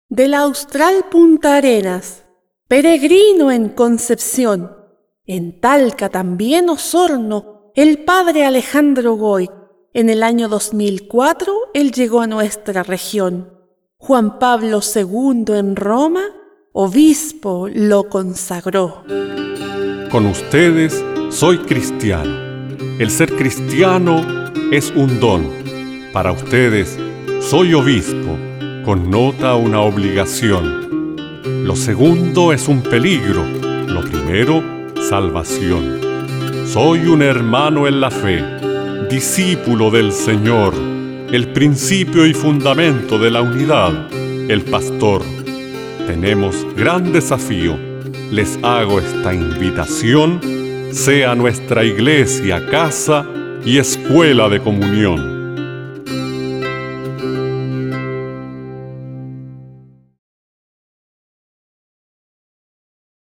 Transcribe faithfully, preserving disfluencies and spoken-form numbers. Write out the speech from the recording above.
Del austral Punta Arenas, peregrino en Concepción, en Talca también Osorno, el padre Alejandro Goy. En el año dos mil cuatro él llegó a nuestra región. Juan Pablo segundo en Roma, obispo lo consagró. Con ustedes soy cristiano. El ser cristiano es un don. Para ustedes soy obispo, connota una obligación. Lo segundo es un peligro, lo primero, salvación. Soy un hermano en la fe, discípulo del Señor, el principio y fundamento de la unidad, el pastor. Tenemos gran desafío. Les hago esta invitación, sea nuestra iglesia, casa y escuela de comunión.